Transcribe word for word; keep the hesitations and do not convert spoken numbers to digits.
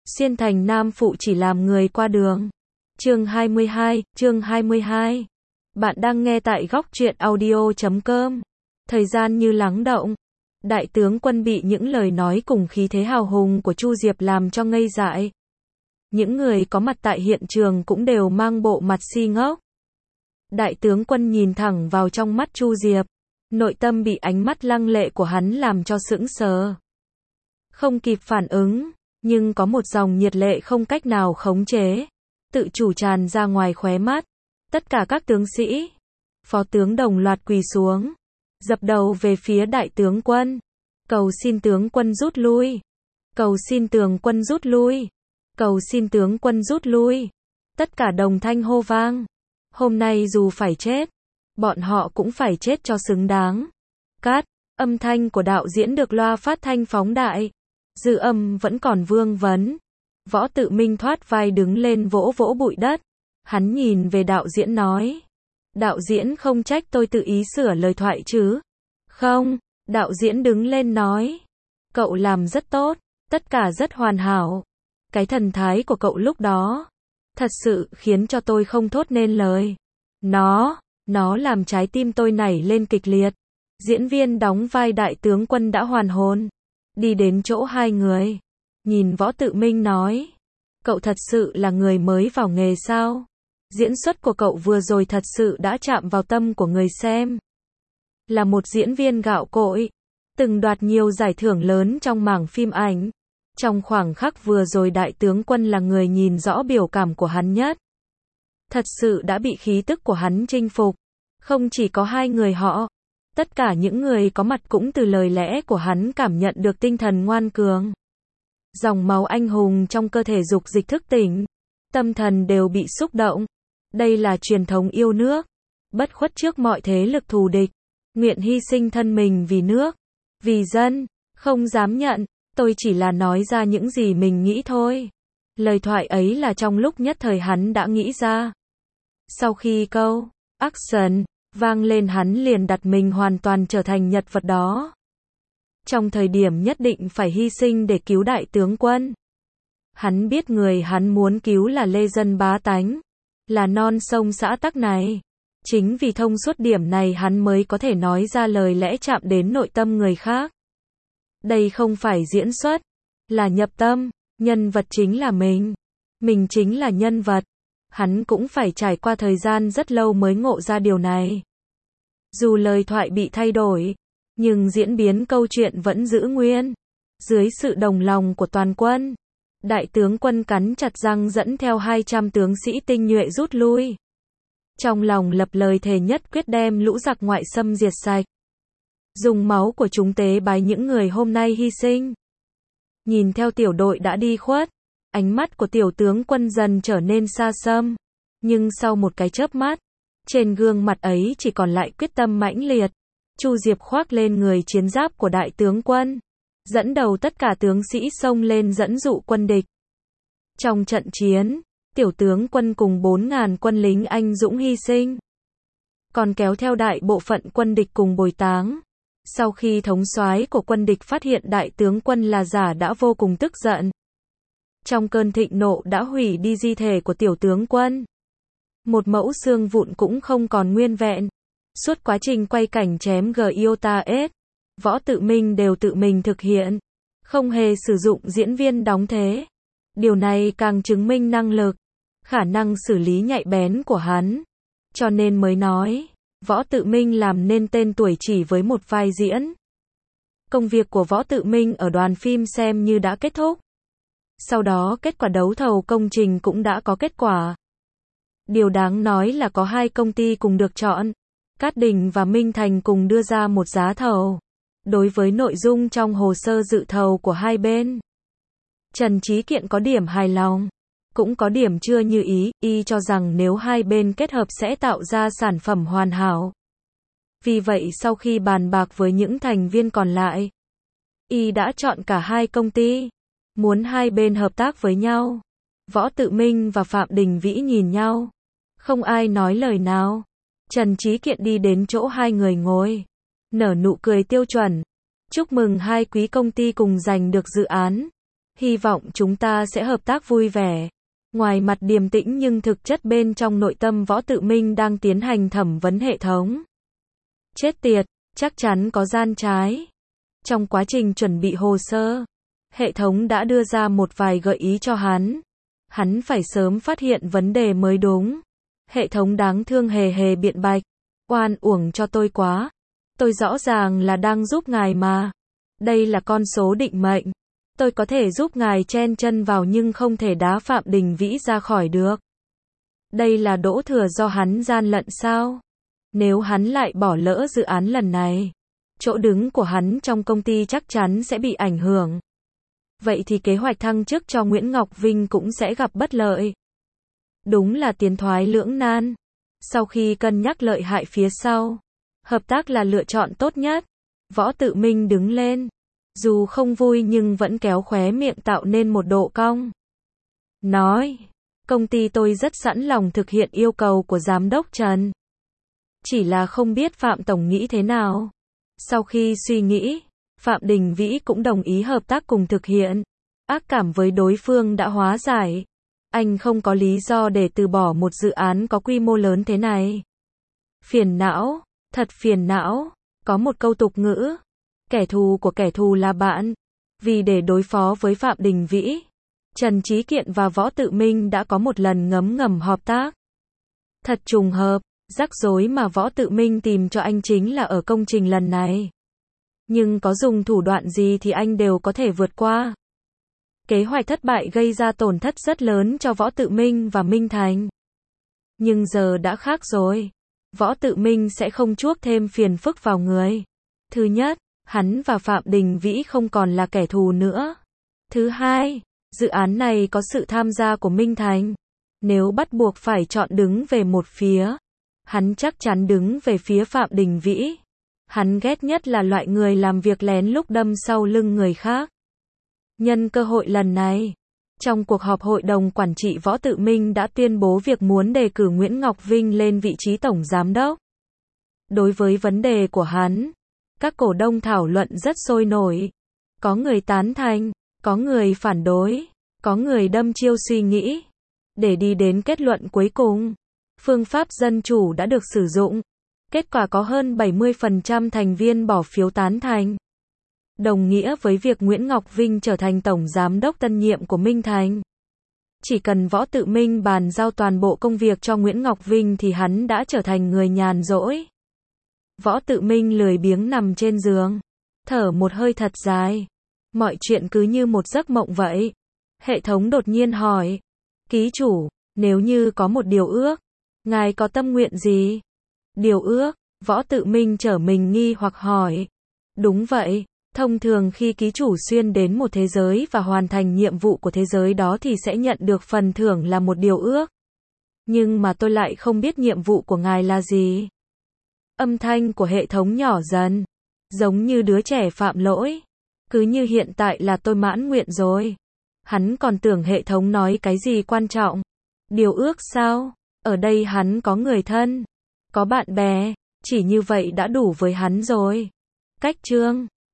Xuyên thành nam phụ chỉ làm người qua đường. Chương hai mươi hai, chương hai mươi hai. Bạn đang nghe tại góc truyện audio chấm com. Thời gian như lắng động. Đại tướng Quân bị những lời nói cùng khí thế hào hùng của Chu Diệp làm cho ngây dại. Những người có mặt tại hiện trường cũng đều mang bộ mặt si ngốc. Đại tướng Quân nhìn thẳng vào trong mắt Chu Diệp. Nội tâm bị ánh mắt lăng lệ của hắn làm cho sững sờ. Không kịp phản ứng, nhưng có một dòng nhiệt lệ không cách nào khống chế, tự chủ tràn ra ngoài khóe mắt. Tất cả các tướng sĩ, phó tướng đồng loạt quỳ xuống, dập đầu về phía đại tướng quân, cầu xin tướng quân rút lui, cầu xin tướng quân rút lui, cầu xin tướng quân rút lui. Tất cả đồng thanh hô vang. Hôm nay dù phải chết, bọn họ cũng phải chết cho xứng đáng. Cát, âm thanh của đạo diễn được loa phát thanh phóng đại. Dư âm vẫn còn vương vấn. Võ Tự Minh thoát vai đứng lên vỗ vỗ bụi đất. Hắn nhìn về đạo diễn nói. Đạo diễn không trách tôi tự ý sửa lời thoại chứ? Không, đạo diễn đứng lên nói. Cậu làm rất tốt, tất cả rất hoàn hảo. Cái thần thái của cậu lúc đó, thật sự khiến cho tôi không thốt nên lời. Nó, nó làm trái tim tôi nảy lên kịch liệt. Diễn viên đóng vai đại tướng quân đã hoàn hồn. Đi đến chỗ hai người. Nhìn Võ Tự Minh nói. Cậu thật sự là người mới vào nghề sao? Diễn xuất của cậu vừa rồi thật sự đã chạm vào tâm của người xem. Là một diễn viên gạo cội, từng đoạt nhiều giải thưởng lớn trong mảng phim ảnh. Trong khoảng khắc vừa rồi đại tướng quân là người nhìn rõ biểu cảm của hắn nhất. Thật sự đã bị khí tức của hắn chinh phục. Không chỉ có hai người họ, tất cả những người có mặt cũng từ lời lẽ của hắn cảm nhận được tinh thần ngoan cường. Dòng máu anh hùng trong cơ thể dục dịch thức tỉnh, tâm thần đều bị xúc động. Đây là truyền thống yêu nước, bất khuất trước mọi thế lực thù địch, nguyện hy sinh thân mình vì nước, vì dân. Không dám nhận, tôi chỉ là nói ra những gì mình nghĩ thôi. Lời thoại ấy là trong lúc nhất thời hắn đã nghĩ ra. Sau khi câu action vang lên, hắn liền đặt mình hoàn toàn trở thành nhân vật đó. Trong thời điểm nhất định phải hy sinh để cứu đại tướng quân. Hắn biết người hắn muốn cứu là lê dân bá tánh, là non sông xã tắc này. Chính vì thông suốt điểm này hắn mới có thể nói ra lời lẽ chạm đến nội tâm người khác. Đây không phải diễn xuất, là nhập tâm. Nhân vật chính là mình, mình chính là nhân vật. Hắn cũng phải trải qua thời gian rất lâu mới ngộ ra điều này. Dù lời thoại bị thay đổi, nhưng diễn biến câu chuyện vẫn giữ nguyên. Dưới sự đồng lòng của toàn quân, đại tướng quân cắn chặt răng dẫn theo hai trăm tướng sĩ tinh nhuệ rút lui. Trong lòng lập lời thề nhất quyết đem lũ giặc ngoại xâm diệt sạch. Dùng máu của chúng tế bái những người hôm nay hy sinh. Nhìn theo tiểu đội đã đi khuất, ánh mắt của tiểu tướng quân dần trở nên xa xăm. Nhưng sau một cái chớp mắt, trên gương mặt ấy chỉ còn lại quyết tâm mãnh liệt. Chu Diệp khoác lên người chiến giáp của đại tướng quân, dẫn đầu tất cả tướng sĩ xông lên dẫn dụ quân địch. Trong trận chiến, tiểu tướng quân cùng bốn ngàn quân lính anh dũng hy sinh, còn kéo theo đại bộ phận quân địch cùng bồi táng. Sau khi thống soái của quân địch phát hiện đại tướng quân là giả đã vô cùng tức giận. Trong cơn thịnh nộ đã hủy đi di thể của tiểu tướng quân. Một mẫu xương vụn cũng không còn nguyên vẹn. Suốt quá trình quay cảnh chém Giota S, Võ Tự Minh đều tự mình thực hiện, không hề sử dụng diễn viên đóng thế. Điều này càng chứng minh năng lực, khả năng xử lý nhạy bén của hắn. Cho nên mới nói, Võ Tự Minh làm nên tên tuổi chỉ với một vai diễn. Công việc của Võ Tự Minh ở đoàn phim xem như đã kết thúc. Sau đó kết quả đấu thầu công trình cũng đã có kết quả. Điều đáng nói là có hai công ty cùng được chọn. Cát Đình và Minh Thành cùng đưa ra một giá thầu. Đối với nội dung trong hồ sơ dự thầu của hai bên, Trần Trí Kiện có điểm hài lòng, cũng có điểm chưa như ý. Y cho rằng nếu hai bên kết hợp sẽ tạo ra sản phẩm hoàn hảo. Vì vậy sau khi bàn bạc với những thành viên còn lại, Y đã chọn cả hai công ty, muốn hai bên hợp tác với nhau. Võ Tự Minh và Phạm Đình Vĩ nhìn nhau, không ai nói lời nào. Trần Trí Kiện đi đến chỗ hai người ngồi, nở nụ cười tiêu chuẩn. Chúc mừng hai quý công ty cùng giành được dự án. Hy vọng chúng ta sẽ hợp tác vui vẻ. Ngoài mặt điềm tĩnh nhưng thực chất bên trong nội tâm Võ Tự Minh đang tiến hành thẩm vấn hệ thống. Chết tiệt, chắc chắn có gian trái. Trong quá trình chuẩn bị hồ sơ, hệ thống đã đưa ra một vài gợi ý cho hắn. Hắn phải sớm phát hiện vấn đề mới đúng. Hệ thống đáng thương hề hề biện bạch. Oan uổng cho tôi quá. Tôi rõ ràng là đang giúp ngài mà. Đây là con số định mệnh. Tôi có thể giúp ngài chen chân vào nhưng không thể đá Phạm Đình Vĩ ra khỏi được. Đây là đỗ thừa do hắn gian lận sao? Nếu hắn lại bỏ lỡ dự án lần này, chỗ đứng của hắn trong công ty chắc chắn sẽ bị ảnh hưởng. Vậy thì kế hoạch thăng chức cho Nguyễn Ngọc Vinh cũng sẽ gặp bất lợi. Đúng là tiến thoái lưỡng nan. Sau khi cân nhắc lợi hại phía sau, hợp tác là lựa chọn tốt nhất. Võ Tự Minh đứng lên. Dù không vui nhưng vẫn kéo khóe miệng tạo nên một độ cong. Nói, công ty tôi rất sẵn lòng thực hiện yêu cầu của Giám đốc Trần. Chỉ là không biết Phạm Tổng nghĩ thế nào. Sau khi suy nghĩ, Phạm Đình Vĩ cũng đồng ý hợp tác cùng thực hiện. Ác cảm với đối phương đã hóa giải. Anh không có lý do để từ bỏ một dự án có quy mô lớn thế này. Phiền não, thật phiền não. Có một câu tục ngữ. Kẻ thù của kẻ thù là bạn. Vì để đối phó với Phạm Đình Vĩ, Trần Trí Kiện và Võ Tự Minh đã có một lần ngấm ngầm hợp tác. Thật trùng hợp, rắc rối mà Võ Tự Minh tìm cho anh chính là ở công trình lần này. Nhưng có dùng thủ đoạn gì thì anh đều có thể vượt qua. Kế hoạch thất bại gây ra tổn thất rất lớn cho Võ Tự Minh và Minh Thành. Nhưng giờ đã khác rồi. Võ Tự Minh sẽ không chuốc thêm phiền phức vào người. Thứ nhất, hắn và Phạm Đình Vĩ không còn là kẻ thù nữa. Thứ hai, dự án này có sự tham gia của Minh Thành. Nếu bắt buộc phải chọn đứng về một phía, hắn chắc chắn đứng về phía Phạm Đình Vĩ. Hắn ghét nhất là loại người làm việc lén lút đâm sau lưng người khác. Nhân cơ hội lần này, trong cuộc họp hội đồng quản trị Võ Tự Minh đã tuyên bố việc muốn đề cử Nguyễn Ngọc Vinh lên vị trí tổng giám đốc. Đối với vấn đề của hắn, các cổ đông thảo luận rất sôi nổi. Có người tán thành, có người phản đối, có người đâm chiêu suy nghĩ. Để đi đến kết luận cuối cùng, phương pháp dân chủ đã được sử dụng. Kết quả có hơn bảy mươi phần trăm thành viên bỏ phiếu tán thành. Đồng nghĩa với việc Nguyễn Ngọc Vinh trở thành tổng giám đốc tân nhiệm của Minh Thành. Chỉ cần Võ Tự Minh bàn giao toàn bộ công việc cho Nguyễn Ngọc Vinh thì hắn đã trở thành người nhàn rỗi. Võ Tự Minh lười biếng nằm trên giường, thở một hơi thật dài. Mọi chuyện cứ như một giấc mộng vậy. Hệ thống đột nhiên hỏi, ký chủ, nếu như có một điều ước, ngài có tâm nguyện gì? Điều ước? Võ Tự Minh trở mình nghi hoặc hỏi. Đúng vậy, thông thường khi ký chủ xuyên đến một thế giới và hoàn thành nhiệm vụ của thế giới đó thì sẽ nhận được phần thưởng là một điều ước. Nhưng mà tôi lại không biết nhiệm vụ của ngài là gì. Âm thanh của hệ thống nhỏ dần, giống như đứa trẻ phạm lỗi. Cứ như hiện tại là tôi mãn nguyện rồi. Hắn còn tưởng hệ thống nói cái gì quan trọng. Điều ước sao? Ở đây hắn có người thân, có bạn bè, chỉ như vậy đã đủ với hắn rồi. Cách chương